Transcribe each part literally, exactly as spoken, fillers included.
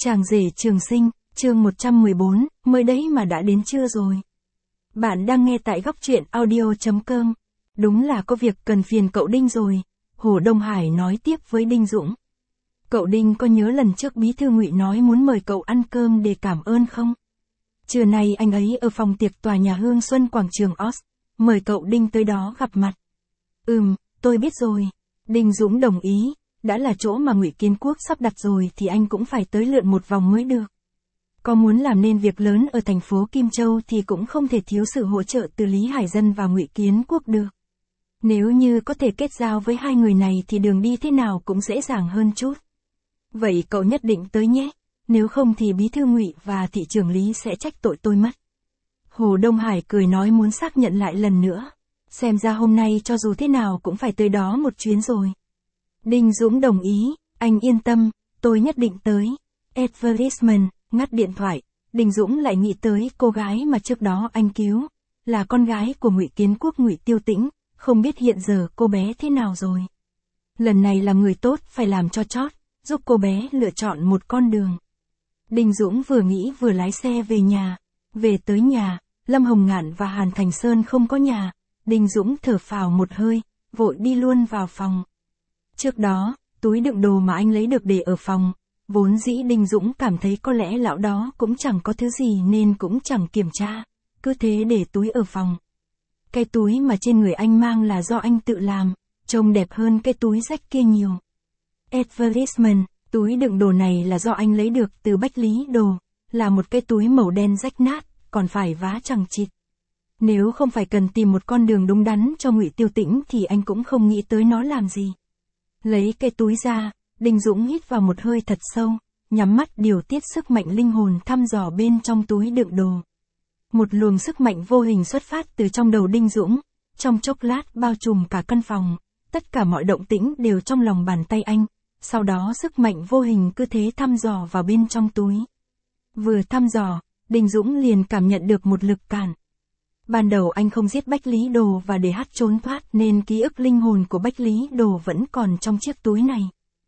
Chàng rể trường sinh, chương một trăm mười bốn, mới đấy mà đã đến chưa rồi. Bạn đang nghe tại góc truyện audio chấm com. Đúng là có việc cần phiền cậu Đinh rồi, Hồ Đông Hải nói tiếp với Đinh Dũng. Cậu Đinh có nhớ lần trước bí thư Ngụy nói muốn mời cậu ăn cơm để cảm ơn không? Trưa nay anh ấy ở phòng tiệc tòa nhà Hương Xuân quảng trường Oz, mời cậu Đinh tới đó gặp mặt. Ừm, tôi biết rồi. Đinh Dũng đồng ý, đã là chỗ mà Ngụy Kiến Quốc sắp đặt rồi thì anh cũng phải tới lượn một vòng mới được. Có muốn làm nên việc lớn ở thành phố Kim Châu thì cũng không thể thiếu sự hỗ trợ từ Lý Hải Dân và Ngụy Kiến Quốc được. Nếu như có thể kết giao với hai người này thì đường đi thế nào cũng dễ dàng hơn chút. Vậy cậu nhất định tới nhé, nếu không thì bí thư Ngụy và thị trưởng Lý sẽ trách tội tôi mất. Hồ Đông Hải cười nói muốn xác nhận lại lần nữa. Xem ra hôm nay cho dù thế nào cũng phải tới đó một chuyến rồi. Đinh Dũng đồng ý, anh yên tâm, tôi nhất định tới. Advertisement, ngắt điện thoại, Đinh Dũng lại nghĩ tới cô gái mà trước đó anh cứu, là con gái của Ngụy Kiến Quốc Ngụy Tiêu Tĩnh, không biết hiện giờ cô bé thế nào rồi. Lần này làm người tốt phải làm cho chót, giúp cô bé lựa chọn một con đường. Đinh Dũng vừa nghĩ vừa lái xe về nhà. Về tới nhà, Lâm Hồng Ngạn và Hàn Thành Sơn không có nhà, Đinh Dũng thở phào một hơi, vội đi luôn vào phòng. Trước đó, túi đựng đồ mà anh lấy được để ở phòng, vốn dĩ Đinh Dũng cảm thấy có lẽ lão đó cũng chẳng có thứ gì nên cũng chẳng kiểm tra, cứ thế để túi ở phòng. Cái túi mà trên người anh mang là do anh tự làm, trông đẹp hơn cái túi rách kia nhiều. Advertisement, túi đựng đồ này là do anh lấy được từ Bách Lý Đồ, là một cái túi màu đen rách nát, còn phải vá chằng chịt. Nếu không phải cần tìm một con đường đúng đắn cho Ngụy Tiêu Tĩnh thì anh cũng không nghĩ tới nó làm gì. Lấy cái túi ra, Đinh Dũng hít vào một hơi thật sâu, nhắm mắt điều tiết sức mạnh linh hồn thăm dò bên trong túi đựng đồ. Một luồng sức mạnh vô hình xuất phát từ trong đầu Đinh Dũng, trong chốc lát bao trùm cả căn phòng, tất cả mọi động tĩnh đều trong lòng bàn tay anh, sau đó sức mạnh vô hình cứ thế thăm dò vào bên trong túi. Vừa thăm dò, Đinh Dũng liền cảm nhận được một lực cản. Ban đầu anh không giết Bách Lý Đồ và để hắt trốn thoát nên ký ức linh hồn của Bách Lý Đồ vẫn còn trong chiếc túi này.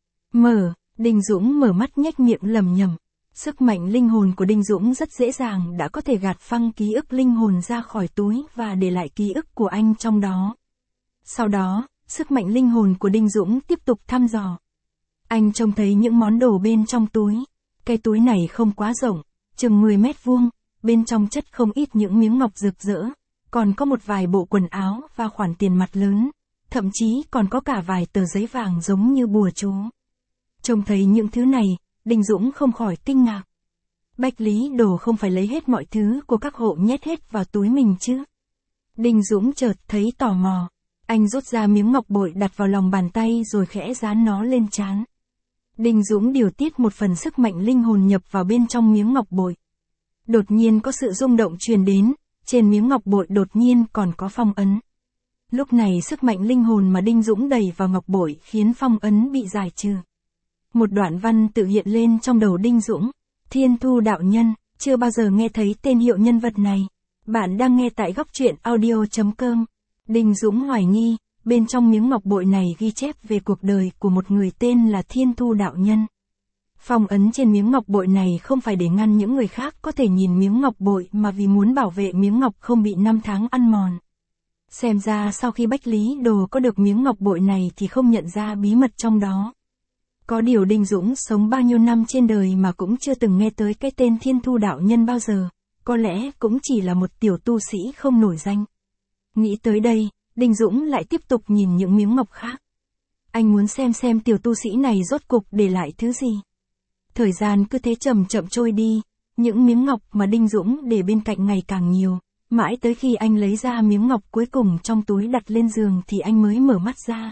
Mở, Đinh Dũng mở mắt nhếch miệng lẩm nhẩm. Sức mạnh linh hồn của Đinh Dũng rất dễ dàng đã có thể gạt phăng ký ức linh hồn ra khỏi túi và để lại ký ức của anh trong đó. Sau đó, sức mạnh linh hồn của Đinh Dũng tiếp tục thăm dò. Anh trông thấy những món đồ bên trong túi. Cái túi này không quá rộng, chừng mười mét vuông, bên trong chất không ít những miếng ngọc rực rỡ, còn có một vài bộ quần áo và khoản tiền mặt lớn, thậm chí còn có cả vài tờ giấy vàng giống như bùa chú. Trông thấy những thứ này, Đinh Dũng không khỏi kinh ngạc. Bách Lý Đồ không phải lấy hết mọi thứ của các hộ nhét hết vào túi mình chứ? Đinh Dũng chợt thấy tò mò. Anh rút ra miếng ngọc bội đặt vào lòng bàn tay rồi khẽ dán nó lên trán. Đinh Dũng điều tiết một phần sức mạnh linh hồn nhập vào bên trong miếng ngọc bội. Đột nhiên có sự rung động truyền đến, trên miếng ngọc bội đột nhiên còn có phong ấn. Lúc này sức mạnh linh hồn mà Đinh Dũng đẩy vào ngọc bội khiến phong ấn bị giải trừ. Một đoạn văn tự hiện lên trong đầu Đinh Dũng. Thiên Thu đạo nhân, chưa bao giờ nghe thấy tên hiệu nhân vật này. Bạn đang nghe tại góc truyện audio chấm com. Đinh Dũng hoài nghi, bên trong miếng ngọc bội này ghi chép về cuộc đời của một người tên là Thiên Thu đạo nhân. Phong ấn trên miếng ngọc bội này không phải để ngăn những người khác có thể nhìn miếng ngọc bội mà vì muốn bảo vệ miếng ngọc không bị năm tháng ăn mòn. Xem ra sau khi Bách Lý Đồ có được miếng ngọc bội này thì không nhận ra bí mật trong đó. Có điều Đinh Dũng sống bao nhiêu năm trên đời mà cũng chưa từng nghe tới cái tên Thiên Thu đạo nhân bao giờ, có lẽ cũng chỉ là một tiểu tu sĩ không nổi danh. Nghĩ tới đây, Đinh Dũng lại tiếp tục nhìn những miếng ngọc khác. Anh muốn xem xem tiểu tu sĩ này rốt cục để lại thứ gì. Thời gian cứ thế chậm chậm trôi đi, những miếng ngọc mà Đinh Dũng để bên cạnh ngày càng nhiều, mãi tới khi anh lấy ra miếng ngọc cuối cùng trong túi đặt lên giường thì anh mới mở mắt ra.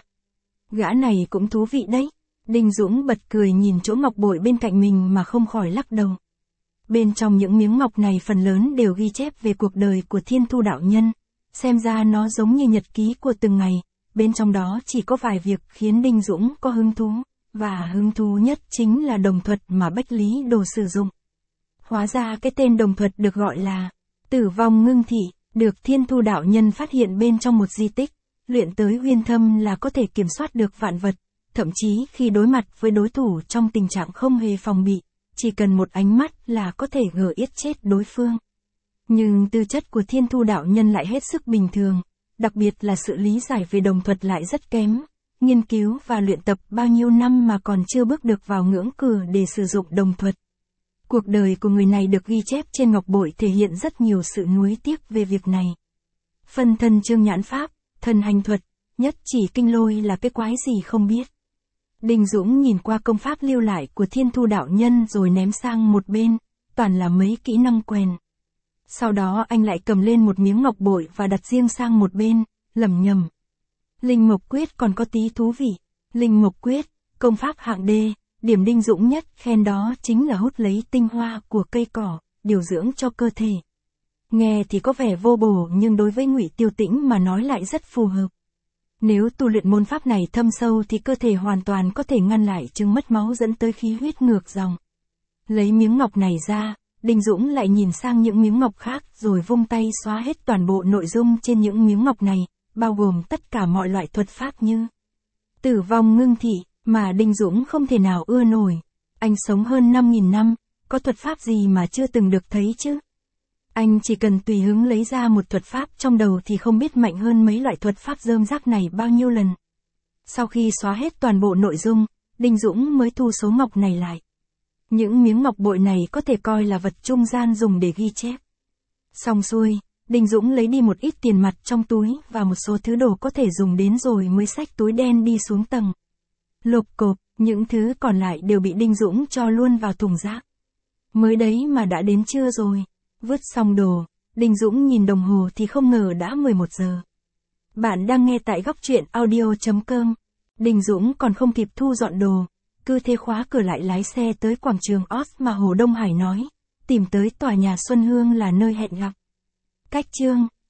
Gã này cũng thú vị đấy. Đinh Dũng bật cười nhìn chỗ ngọc bội bên cạnh mình mà không khỏi lắc đầu. Bên trong những miếng ngọc này phần lớn đều ghi chép về cuộc đời của Thiên Thu đạo nhân, xem ra nó giống như nhật ký của từng ngày, bên trong đó chỉ có vài việc khiến Đinh Dũng có hứng thú, và hứng thú nhất chính là đồng thuật mà Bách Lý Đồ sử dụng. Hóa ra cái tên đồng thuật được gọi là Tử Vong Ngưng Thị, được Thiên Thu đạo nhân phát hiện bên trong một di tích, luyện tới uyên thâm là có thể kiểm soát được vạn vật. Thậm chí khi đối mặt với đối thủ trong tình trạng không hề phòng bị, chỉ cần một ánh mắt là có thể gờ yết chết đối phương. Nhưng tư chất của Thiên Thu đạo nhân lại hết sức bình thường, đặc biệt là sự lý giải về đồng thuật lại rất kém, nghiên cứu và luyện tập bao nhiêu năm mà còn chưa bước được vào ngưỡng cửa để sử dụng đồng thuật. Cuộc đời của người này được ghi chép trên ngọc bội thể hiện rất nhiều sự nuối tiếc về việc này. Phân thân Trương Nhãn Pháp, thần hành thuật, nhất chỉ kinh lôi là cái quái gì không biết. Đinh Dũng nhìn qua công pháp lưu lại của Thiên Thu đạo nhân rồi ném sang một bên, toàn là mấy kỹ năng quèn. Sau đó anh lại cầm lên một miếng ngọc bội và đặt riêng sang một bên, lẩm nhẩm. Linh Mộc Quyết còn có tí thú vị. Linh Mộc Quyết, công pháp hạng D, điểm Đinh Dũng nhất khen đó chính là hút lấy tinh hoa của cây cỏ, điều dưỡng cho cơ thể. Nghe thì có vẻ vô bổ nhưng đối với Ngụy Tiêu Tĩnh mà nói lại rất phù hợp. Nếu tu luyện môn pháp này thâm sâu thì cơ thể hoàn toàn có thể ngăn lại chứng mất máu dẫn tới khí huyết ngược dòng. Lấy miếng ngọc này ra, Đinh Dũng lại nhìn sang những miếng ngọc khác rồi vung tay xóa hết toàn bộ nội dung trên những miếng ngọc này, bao gồm tất cả mọi loại thuật pháp như Tử Vong Ngưng Thị, mà Đinh Dũng không thể nào ưa nổi. Anh sống hơn năm nghìn năm, có thuật pháp gì mà chưa từng được thấy chứ? Anh chỉ cần tùy hứng lấy ra một thuật pháp trong đầu thì không biết mạnh hơn mấy loại thuật pháp rơm rác này bao nhiêu lần. Sau khi xóa hết toàn bộ nội dung, Đinh Dũng mới thu số ngọc này lại. Những miếng ngọc bội này có thể coi là vật trung gian dùng để ghi chép. Xong xuôi, Đinh Dũng lấy đi một ít tiền mặt trong túi và một số thứ đồ có thể dùng đến rồi mới xách túi đen đi xuống tầng. Lộp cộp, những thứ còn lại đều bị Đinh Dũng cho luôn vào thùng rác. Mới đấy mà đã đến trưa rồi. Vứt xong đồ, Đinh Dũng nhìn đồng hồ thì không ngờ đã mười một giờ. Bạn đang nghe tại góc truyện audio chấm com. Đinh Dũng còn không kịp thu dọn đồ, cứ thế khóa cửa lại lái xe tới quảng trường Oz mà Hồ Đông Hải nói, tìm tới tòa nhà Xuân Hương là nơi hẹn gặp. Cách chương